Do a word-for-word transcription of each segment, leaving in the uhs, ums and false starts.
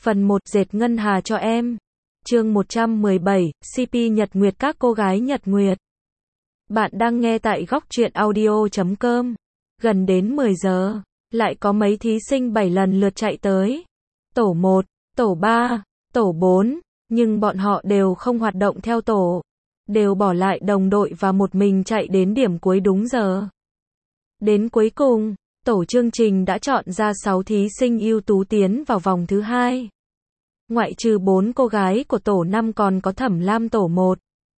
Phần một, dệt ngân hà cho em. Chương một trăm mười bảy, xê pê Nhật Nguyệt các cô gái Nhật Nguyệt. Bạn đang nghe tại góc truyện audio chấm com. Gần đến mười giờ, lại có mấy thí sinh bảy lần lượt chạy tới. Tổ một, tổ ba, tổ bốn, nhưng bọn họ đều không hoạt động theo tổ. Đều bỏ lại đồng đội và một mình chạy đến điểm cuối đúng giờ. Đến cuối cùng, tổ chương trình đã chọn ra sáu thí sinh ưu tú tiến vào vòng thứ hai. Ngoại trừ bốn cô gái của tổ năm còn có Thẩm Lam tổ một,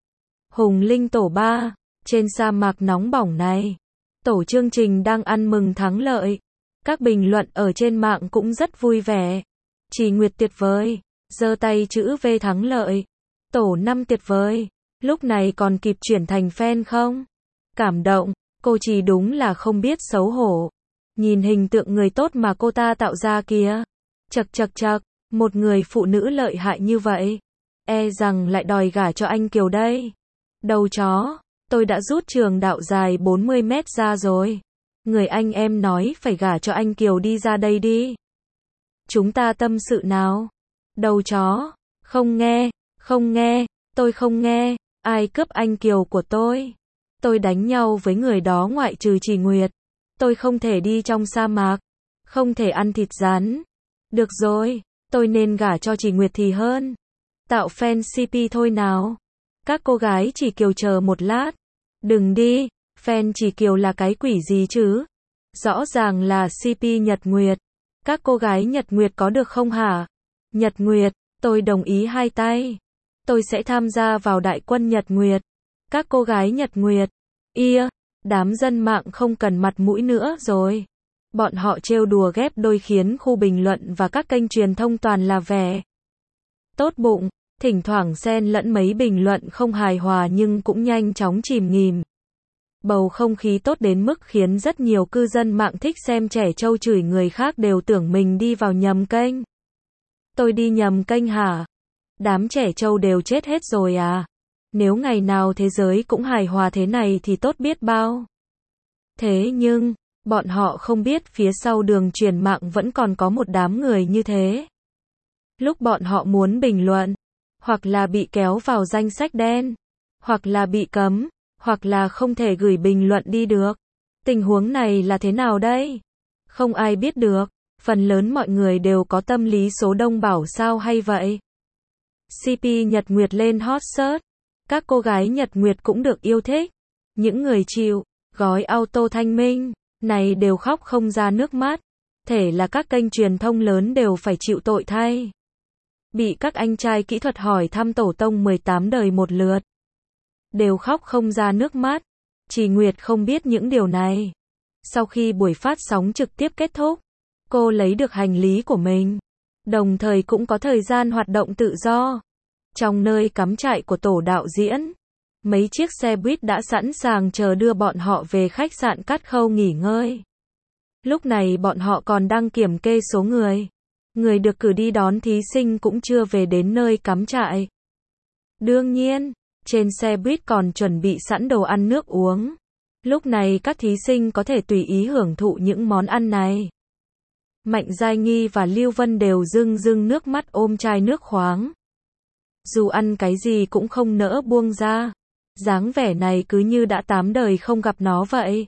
Hùng Linh tổ ba. Trên sa mạc nóng bỏng này, tổ chương trình đang ăn mừng thắng lợi. Các bình luận ở trên mạng cũng rất vui vẻ. Chỉ Nguyệt tuyệt vời, giơ tay chữ V thắng lợi. Tổ năm tuyệt vời, lúc này còn kịp chuyển thành fan không? Cảm động, cô Chỉ đúng là không biết xấu hổ. Nhìn hình tượng người tốt mà cô ta tạo ra kìa. Chật chật chật, một người phụ nữ lợi hại như vậy, e rằng lại đòi gả cho anh Kiều đây. Đầu chó, tôi đã rút trường đạo dài bốn mươi mét ra rồi. Người anh em nói phải gả cho anh Kiều đi ra đây đi. Chúng ta tâm sự nào. Đầu chó, không nghe, không nghe, tôi không nghe, ai cướp anh Kiều của tôi. Tôi đánh nhau với người đó ngoại trừ Chỉ Nguyệt. Tôi không thể đi trong sa mạc, không thể ăn thịt rắn. Được rồi, tôi nên gả cho Chỉ Nguyệt thì hơn. Tạo fan xê pê thôi nào. Các cô gái Chỉ Kiều chờ một lát. Đừng đi, fan Chỉ Kiều là cái quỷ gì chứ? Rõ ràng là xê pê Nhật Nguyệt. Các cô gái Nhật Nguyệt có được không hả? Nhật Nguyệt, tôi đồng ý hai tay. Tôi sẽ tham gia vào đại quân Nhật Nguyệt. Các cô gái Nhật Nguyệt. Ia, đám dân mạng không cần mặt mũi nữa rồi. Bọn họ trêu đùa ghép đôi khiến khu bình luận và các kênh truyền thông toàn là vẻ tốt bụng, thỉnh thoảng xen lẫn mấy bình luận không hài hòa nhưng cũng nhanh chóng chìm nghỉm. Bầu không khí tốt đến mức khiến rất nhiều cư dân mạng thích xem trẻ trâu chửi người khác đều tưởng mình đi vào nhầm kênh. Tôi đi nhầm kênh hả? Đám trẻ trâu đều chết hết rồi à? Nếu ngày nào thế giới cũng hài hòa thế này thì tốt biết bao. Thế nhưng, bọn họ không biết phía sau đường truyền mạng vẫn còn có một đám người như thế. Lúc bọn họ muốn bình luận, hoặc là bị kéo vào danh sách đen, hoặc là bị cấm, hoặc là không thể gửi bình luận đi được. Tình huống này là thế nào đây? Không ai biết được, phần lớn mọi người đều có tâm lý số đông bảo sao hay vậy. xê pê Nhật Nguyệt lên hot search, các cô gái Nhật Nguyệt cũng được yêu thích. Những người chịu gói auto thanh minh này đều khóc không ra nước mắt. Thể là các kênh truyền thông lớn đều phải chịu tội thay. Bị các anh trai kỹ thuật hỏi thăm tổ tông mười tám đời một lượt. Đều khóc không ra nước mắt. Chỉ Nguyệt không biết những điều này. Sau khi buổi phát sóng trực tiếp kết thúc, cô lấy được hành lý của mình. Đồng thời cũng có thời gian hoạt động tự do. Trong nơi cắm trại của tổ đạo diễn, mấy chiếc xe buýt đã sẵn sàng chờ đưa bọn họ về khách sạn Cát Khâu nghỉ ngơi. Lúc này bọn họ còn đang kiểm kê số người. Người được cử đi đón thí sinh cũng chưa về đến nơi cắm trại. Đương nhiên, trên xe buýt còn chuẩn bị sẵn đồ ăn nước uống. Lúc này các thí sinh có thể tùy ý hưởng thụ những món ăn này. Mạnh Giai Nghi và Lưu Vân đều rưng rưng nước mắt ôm chai nước khoáng. Dù ăn cái gì cũng không nỡ buông ra. Dáng vẻ này cứ như đã tám đời không gặp nó vậy.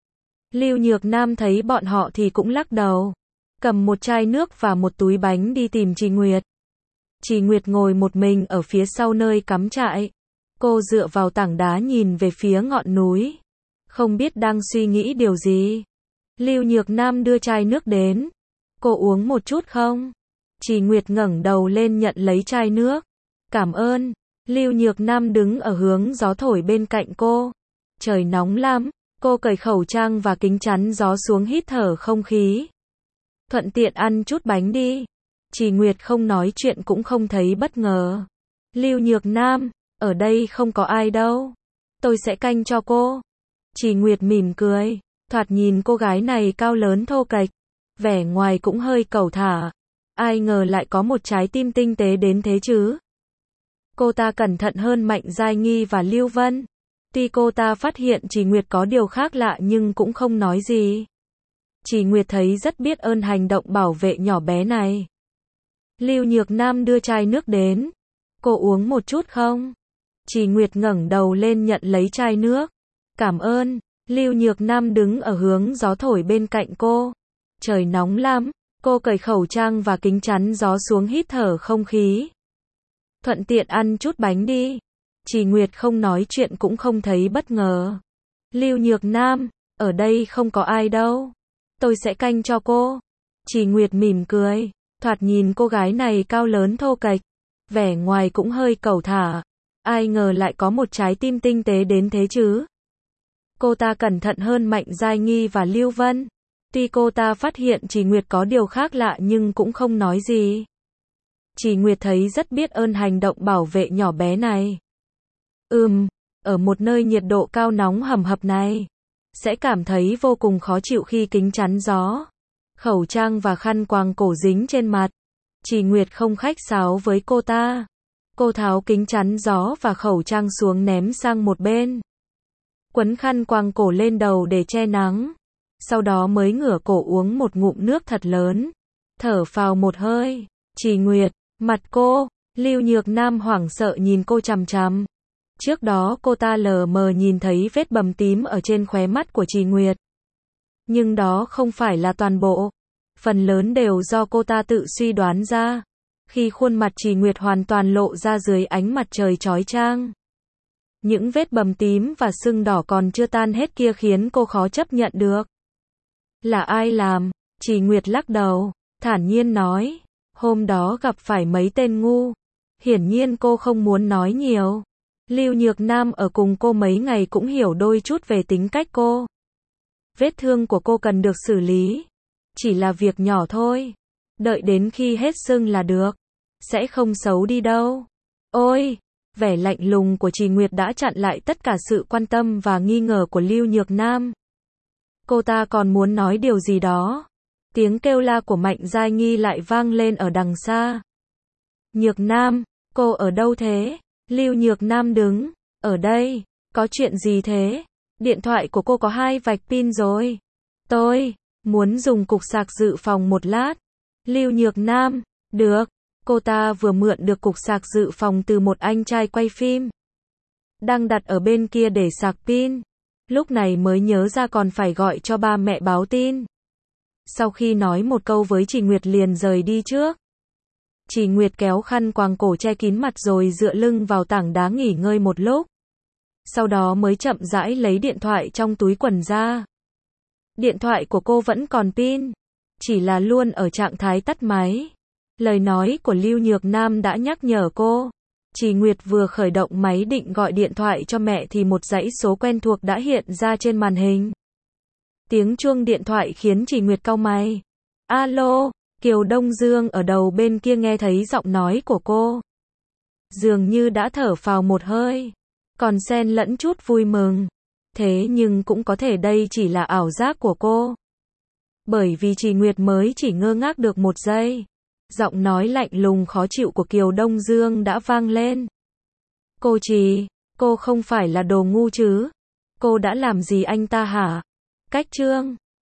Lưu Nhược Nam thấy bọn họ thì cũng lắc đầu. Cầm một chai nước và một túi bánh đi tìm Chỉ Nguyệt. Chỉ Nguyệt ngồi một mình ở phía sau nơi cắm trại. Cô dựa vào tảng đá nhìn về phía ngọn núi. Không biết đang suy nghĩ điều gì. Lưu Nhược Nam đưa chai nước đến. Cô uống một chút không? Chỉ Nguyệt ngẩng đầu lên nhận lấy chai nước. Cảm ơn. Lưu Nhược Nam đứng ở hướng gió thổi bên cạnh cô. Trời nóng lắm. Cô cởi khẩu trang và kính chắn gió xuống hít thở không khí. Thuận tiện ăn chút bánh đi. Chỉ Nguyệt không nói chuyện cũng không thấy bất ngờ. Lưu Nhược Nam, ở đây không có ai đâu. Tôi sẽ canh cho cô. Chỉ Nguyệt mỉm cười. Thoạt nhìn cô gái này cao lớn thô kệch. Vẻ ngoài cũng hơi cẩu thả. Ai ngờ lại có một trái tim tinh tế đến thế chứ. Cô ta cẩn thận hơn Mạnh Giai Nghi và Lưu Vân. Tuy cô ta phát hiện Chỉ Nguyệt có điều khác lạ nhưng cũng không nói gì. Chỉ Nguyệt thấy rất biết ơn hành động bảo vệ nhỏ bé này. Lưu Nhược Nam đưa chai nước đến. Cô uống một chút không? Trì Nguyệt ngẩng đầu lên nhận lấy chai nước. Cảm ơn. Lưu Nhược Nam đứng ở hướng gió thổi bên cạnh cô. Trời nóng lắm. Cô cởi khẩu trang và kính chắn gió xuống hít thở không khí. Thuận tiện ăn chút bánh đi. Trì Nguyệt không nói chuyện cũng không thấy bất ngờ. Lưu Nhược Nam, ở đây không có ai đâu. Tôi sẽ canh cho cô. Trì Nguyệt mỉm cười. Thoạt nhìn cô gái này cao lớn thô kệch. Vẻ ngoài cũng hơi cẩu thả. Ai ngờ lại có một trái tim tinh tế đến thế chứ. Cô ta cẩn thận hơn Mạnh Giai Nghi và Lưu Vân. Tuy cô ta phát hiện Trì Nguyệt có điều khác lạ nhưng cũng không nói gì. Trì Nguyệt thấy rất biết ơn hành động bảo vệ nhỏ bé này. Ừm, ở một nơi nhiệt độ cao nóng hầm hập này, sẽ cảm thấy vô cùng khó chịu khi kính chắn gió, khẩu trang và khăn quàng cổ dính trên mặt. Trì Nguyệt không khách sáo với cô ta. Cô tháo kính chắn gió và khẩu trang xuống ném sang một bên. Quấn khăn quàng cổ lên đầu để che nắng. Sau đó mới ngửa cổ uống một ngụm nước thật lớn. Thở phào một hơi. Trì Nguyệt, mặt cô, Lưu Nhược Nam hoảng sợ nhìn cô chằm chằm. Trước đó cô ta lờ mờ nhìn thấy vết bầm tím ở trên khóe mắt của Trì Nguyệt. Nhưng đó không phải là toàn bộ. Phần lớn đều do cô ta tự suy đoán ra. Khi khuôn mặt Trì Nguyệt hoàn toàn lộ ra dưới ánh mặt trời chói chang. Những vết bầm tím và sưng đỏ còn chưa tan hết kia khiến cô khó chấp nhận được. Là ai làm? Trì Nguyệt lắc đầu, thản nhiên nói. Hôm đó gặp phải mấy tên ngu. Hiển nhiên cô không muốn nói nhiều. Lưu Nhược Nam ở cùng cô mấy ngày cũng hiểu đôi chút về tính cách cô. Vết thương của cô cần được xử lý. Chỉ là việc nhỏ thôi. Đợi đến khi hết sưng là được. Sẽ không xấu đi đâu. Ôi! Vẻ lạnh lùng của Trì Nguyệt đã chặn lại tất cả sự quan tâm và nghi ngờ của Lưu Nhược Nam. Cô ta còn muốn nói điều gì đó. Tiếng kêu la của Mạnh Giai Nghi lại vang lên ở đằng xa. Nhược Nam, cô ở đâu thế? Lưu Nhược Nam đứng. Ở đây. Có chuyện gì thế? Điện thoại của cô có hai vạch pin rồi. Tôi muốn dùng cục sạc dự phòng một lát. Lưu Nhược Nam. Được. Cô ta vừa mượn được cục sạc dự phòng từ một anh trai quay phim. Đang đặt ở bên kia để sạc pin. Lúc này mới nhớ ra còn phải gọi cho ba mẹ báo tin. Sau khi nói một câu với Trì Nguyệt liền rời đi trước. Trì Nguyệt kéo khăn quàng cổ che kín mặt rồi dựa lưng vào tảng đá nghỉ ngơi một lúc. Sau đó mới chậm rãi lấy điện thoại trong túi quần ra. Điện thoại của cô vẫn còn pin. Chỉ là luôn ở trạng thái tắt máy. Lời nói của Lưu Nhược Nam đã nhắc nhở cô. Trì Nguyệt vừa khởi động máy định gọi điện thoại cho mẹ thì một dãy số quen thuộc đã hiện ra trên màn hình. Tiếng chuông điện thoại khiến Trì Nguyệt cau mày. Alo, Kiều Đông Dương ở đầu bên kia nghe thấy giọng nói của cô. Dường như đã thở phào một hơi. Còn xen lẫn chút vui mừng. Thế nhưng cũng có thể đây chỉ là ảo giác của cô. Bởi vì Trì Nguyệt mới chỉ ngơ ngác được một giây. Giọng nói lạnh lùng khó chịu của Kiều Đông Dương đã vang lên. Cô Trì, cô không phải là đồ ngu chứ? Cô đã làm gì anh ta hả? Cách chương